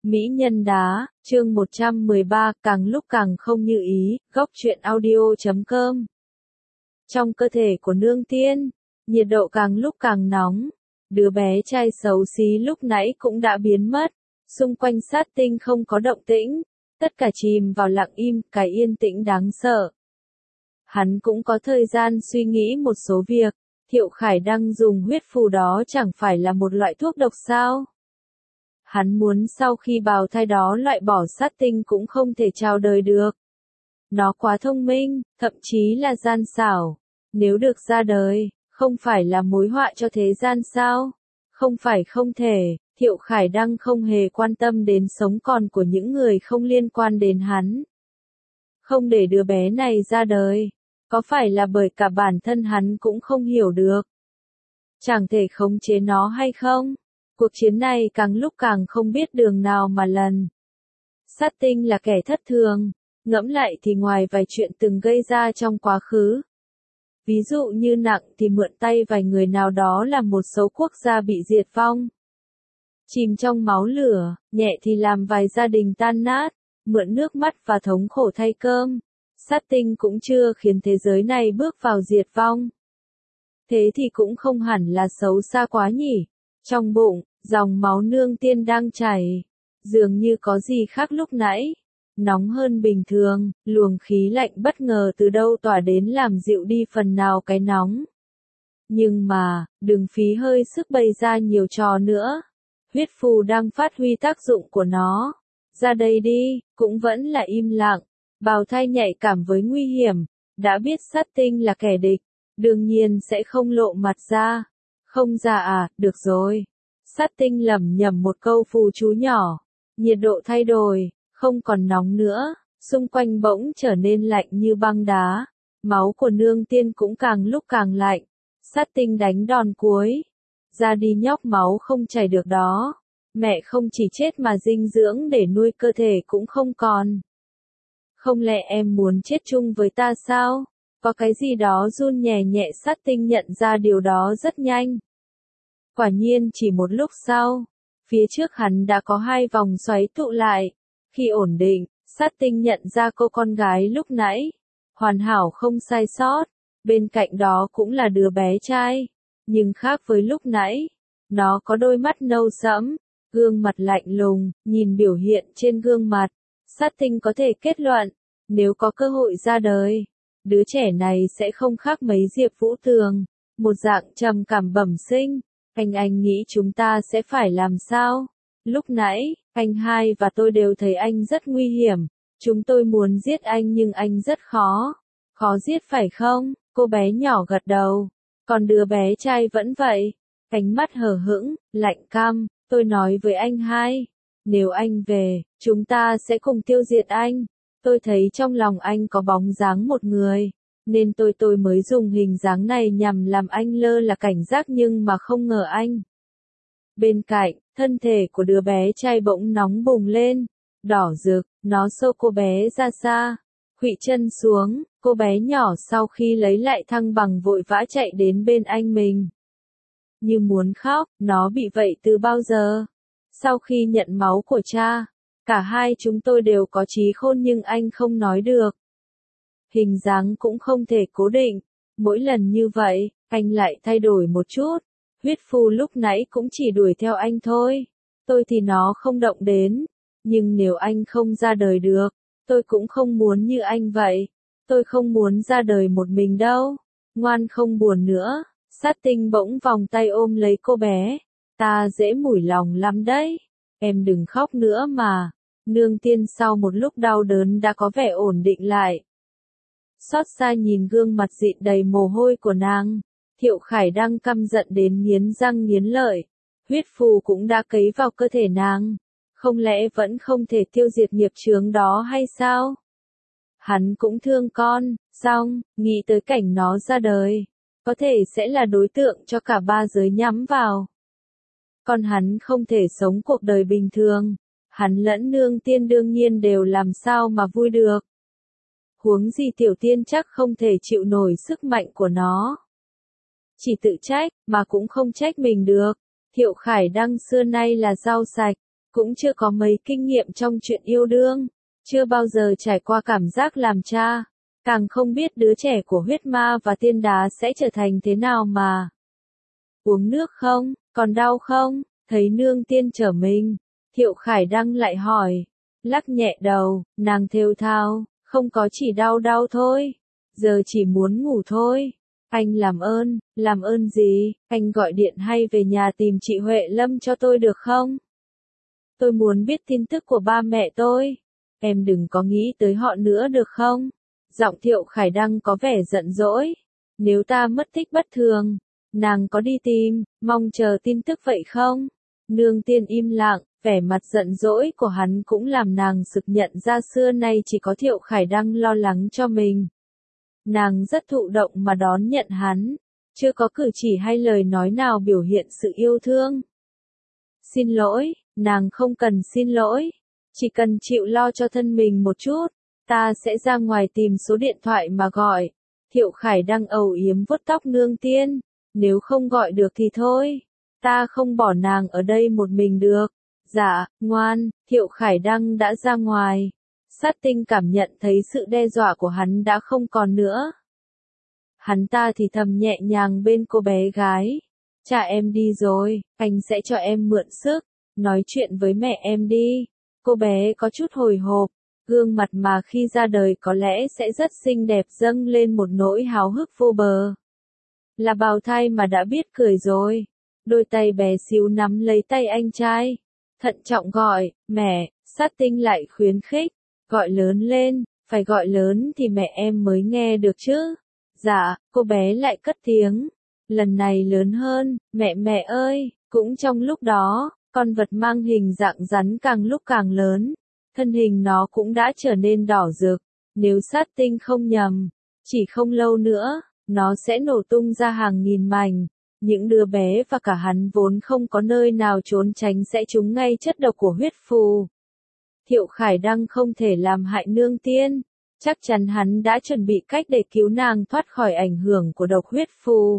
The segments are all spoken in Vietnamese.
Mỹ nhân đá, chương 113, càng lúc càng không như ý, góc truyện audio.com. Trong cơ thể của nương tiên, nhiệt độ càng lúc càng nóng. Đứa bé trai xấu xí lúc nãy cũng đã biến mất. Xung quanh sát tinh không có động tĩnh. Tất cả chìm vào lặng im, cái yên tĩnh đáng sợ. Hắn cũng có thời gian suy nghĩ một số việc. Thiệu Khải đang dùng huyết phù đó chẳng phải là một loại thuốc độc sao? Hắn muốn sau khi bào thai đó loại bỏ sát tinh cũng không thể chào đời được. Nó quá thông minh, thậm chí là gian xảo. Nếu được ra đời, không phải là mối họa cho thế gian sao? Không phải không thể, Thiệu Khải Đăng không hề quan tâm đến sống còn của những người không liên quan đến hắn. Không để đứa bé này ra đời, có phải là bởi cả bản thân hắn cũng không hiểu được? Chẳng thể khống chế nó hay không? Cuộc chiến này càng lúc càng không biết đường nào mà lần. Sát tinh là kẻ thất thường, ngẫm lại thì ngoài vài chuyện từng gây ra trong quá khứ. Ví dụ như nặng thì mượn tay vài người nào đó làm một số quốc gia bị diệt vong. Chìm trong máu lửa, nhẹ thì làm vài gia đình tan nát, mượn nước mắt và thống khổ thay cơm. Sát tinh cũng chưa khiến thế giới này bước vào diệt vong. Thế thì cũng không hẳn là xấu xa quá nhỉ. Trong bụng, dòng máu nương tiên đang chảy. Dường như có gì khác lúc nãy. Nóng hơn bình thường, luồng khí lạnh bất ngờ từ đâu tỏa đến làm dịu đi phần nào cái nóng. Nhưng mà, đừng phí hơi sức bày ra nhiều trò nữa. Huyết phù đang phát huy tác dụng của nó. Ra đây đi, cũng vẫn là im lặng. Bào thai nhạy cảm với nguy hiểm. Đã biết sát tinh là kẻ địch. Đương nhiên sẽ không lộ mặt ra. Không ra à, được rồi. Sát tinh lẩm nhẩm một câu phù chú nhỏ. Nhiệt độ thay đổi, không còn nóng nữa. Xung quanh bỗng trở nên lạnh như băng đá. Máu của nương tiên cũng càng lúc càng lạnh. Sát tinh đánh đòn cuối. Ra đi nhóc, máu không chảy được đó. Mẹ không chỉ chết mà dinh dưỡng để nuôi cơ thể cũng không còn. Không lẽ em muốn chết chung với ta sao? Có cái gì đó run nhẹ nhẹ. Sát tinh nhận ra điều đó rất nhanh. Quả nhiên chỉ một lúc sau, phía trước hắn đã có hai vòng xoáy tụ lại. Khi ổn định, sát tinh nhận ra cô con gái lúc nãy. Hoàn hảo không sai sót. Bên cạnh đó cũng là đứa bé trai. Nhưng khác với lúc nãy, nó có đôi mắt nâu sẫm, gương mặt lạnh lùng, nhìn biểu hiện trên gương mặt. Sát tinh có thể kết luận, nếu có cơ hội ra đời, đứa trẻ này sẽ không khác mấy Diệp Vũ Tường. Một dạng trầm cảm bẩm sinh. Anh nghĩ chúng ta sẽ phải làm sao? Lúc nãy, anh hai và tôi đều thấy anh rất nguy hiểm. Chúng tôi muốn giết anh nhưng anh rất khó. Khó giết phải không? Cô bé nhỏ gật đầu. Còn đứa bé trai vẫn vậy. Ánh mắt hờ hững, lạnh căm. Tôi nói với anh hai. Nếu anh về, chúng ta sẽ cùng tiêu diệt anh. Tôi thấy trong lòng anh có bóng dáng một người. Nên tôi mới dùng hình dáng này nhằm làm anh lơ là cảnh giác nhưng mà không ngờ anh. Bên cạnh, thân thể của đứa bé trai bỗng nóng bùng lên, đỏ rực, nó xô cô bé ra xa, khuỵu chân xuống, cô bé nhỏ sau khi lấy lại thăng bằng vội vã chạy đến bên anh mình. Như muốn khóc, nó bị vậy từ bao giờ? Sau khi nhận máu của cha, cả hai chúng tôi đều có trí khôn nhưng anh không nói được. Hình dáng cũng không thể cố định. Mỗi lần như vậy, anh lại thay đổi một chút. Huyết phù lúc nãy cũng chỉ đuổi theo anh thôi. Tôi thì nó không động đến. Nhưng nếu anh không ra đời được, tôi cũng không muốn như anh vậy. Tôi không muốn ra đời một mình đâu. Ngoan không buồn nữa. Sát tinh bỗng vòng tay ôm lấy cô bé. Ta dễ mủi lòng lắm đấy. Em đừng khóc nữa mà. Nương tiên sau một lúc đau đớn đã có vẻ ổn định lại. Xót xa nhìn gương mặt dịn đầy mồ hôi của nàng, Thiệu Khải Đăng căm giận đến nghiến răng nghiến lợi. Huyết phù cũng đã cấy vào cơ thể nàng. Không lẽ vẫn không thể tiêu diệt nghiệp chướng đó hay sao? Hắn cũng thương con, xong, nghĩ tới cảnh nó ra đời. Có thể sẽ là đối tượng cho cả ba giới nhắm vào. Còn hắn không thể sống cuộc đời bình thường. Hắn lẫn nương tiên đương nhiên đều làm sao mà vui được. Huống gì tiểu tiên chắc không thể chịu nổi sức mạnh của nó. Chỉ tự trách, mà cũng không trách mình được. Thiệu Khải Đăng xưa nay là rau sạch, cũng chưa có mấy kinh nghiệm trong chuyện yêu đương, chưa bao giờ trải qua cảm giác làm cha, càng không biết đứa trẻ của huyết ma và tiên đá sẽ trở thành thế nào mà. Uống nước không, còn đau không, thấy nương tiên trở mình, Thiệu Khải Đăng lại hỏi, lắc nhẹ đầu, nàng thều thào, không có, chỉ đau đau thôi, giờ chỉ muốn ngủ thôi. Anh làm ơn gì, anh gọi điện hay về nhà tìm chị Huệ Lâm cho tôi được không? Tôi muốn biết tin tức của ba mẹ tôi. Em đừng có nghĩ tới họ nữa được không? Giọng Thiệu Khải Đăng có vẻ giận dỗi. Nếu ta mất tích bất thường, nàng có đi tìm, mong chờ tin tức vậy không? Nương tiên im lặng, vẻ mặt giận dỗi của hắn cũng làm nàng sực nhận ra xưa nay chỉ có Thiệu Khải Đăng lo lắng cho mình. Nàng rất thụ động mà đón nhận hắn, chưa có cử chỉ hay lời nói nào biểu hiện sự yêu thương. Xin lỗi, nàng không cần xin lỗi, chỉ cần chịu lo cho thân mình một chút, ta sẽ ra ngoài tìm số điện thoại mà gọi. Thiệu Khải Đăng âu yếm vuốt tóc nương tiên, nếu không gọi được thì thôi, ta không bỏ nàng ở đây một mình được. Dạ, ngoan, Thiệu Khải Đăng đã ra ngoài. Sát Tinh cảm nhận thấy sự đe dọa của hắn đã không còn nữa. Hắn ta thì thầm nhẹ nhàng bên cô bé gái. Cha em đi rồi, anh sẽ cho em mượn sức, nói chuyện với mẹ em đi. Cô bé có chút hồi hộp, gương mặt mà khi ra đời có lẽ sẽ rất xinh đẹp dâng lên một nỗi háo hức vô bờ. Là bào thai mà đã biết cười rồi. Đôi tay bé xíu nắm lấy tay anh trai. Thận trọng gọi, mẹ, Sát Tinh lại khuyến khích. Gọi lớn lên, phải gọi lớn thì mẹ em mới nghe được chứ. Dạ, cô bé lại cất tiếng. Lần này lớn hơn, mẹ ơi, cũng trong lúc đó, con vật mang hình dạng rắn càng lúc càng lớn. Thân hình nó cũng đã trở nên đỏ rực. Nếu Sát Tinh không nhầm, chỉ không lâu nữa, nó sẽ nổ tung ra hàng nghìn mảnh. Những đứa bé và cả hắn vốn không có nơi nào trốn tránh sẽ trúng ngay chất độc của huyết phù. Thiệu Khải Đăng không thể làm hại nương tiên, chắc chắn hắn đã chuẩn bị cách để cứu nàng thoát khỏi ảnh hưởng của độc huyết phù.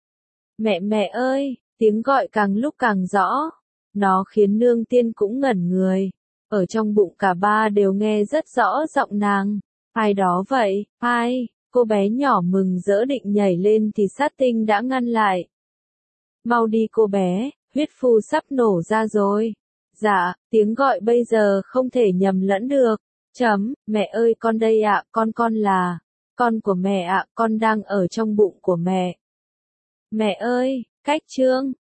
Mẹ ơi, tiếng gọi càng lúc càng rõ, nó khiến nương tiên cũng ngẩn người. Ở trong bụng cả ba đều nghe rất rõ giọng nàng. Ai đó vậy, ai? Cô bé nhỏ mừng rỡ định nhảy lên thì Sát Tinh đã ngăn lại. Mau đi cô bé, huyết phù sắp nổ ra rồi. Dạ, tiếng gọi bây giờ không thể nhầm lẫn được. Mẹ ơi con đây ạ, con là con của mẹ ạ, con đang ở trong bụng của mẹ. Mẹ ơi, cách chương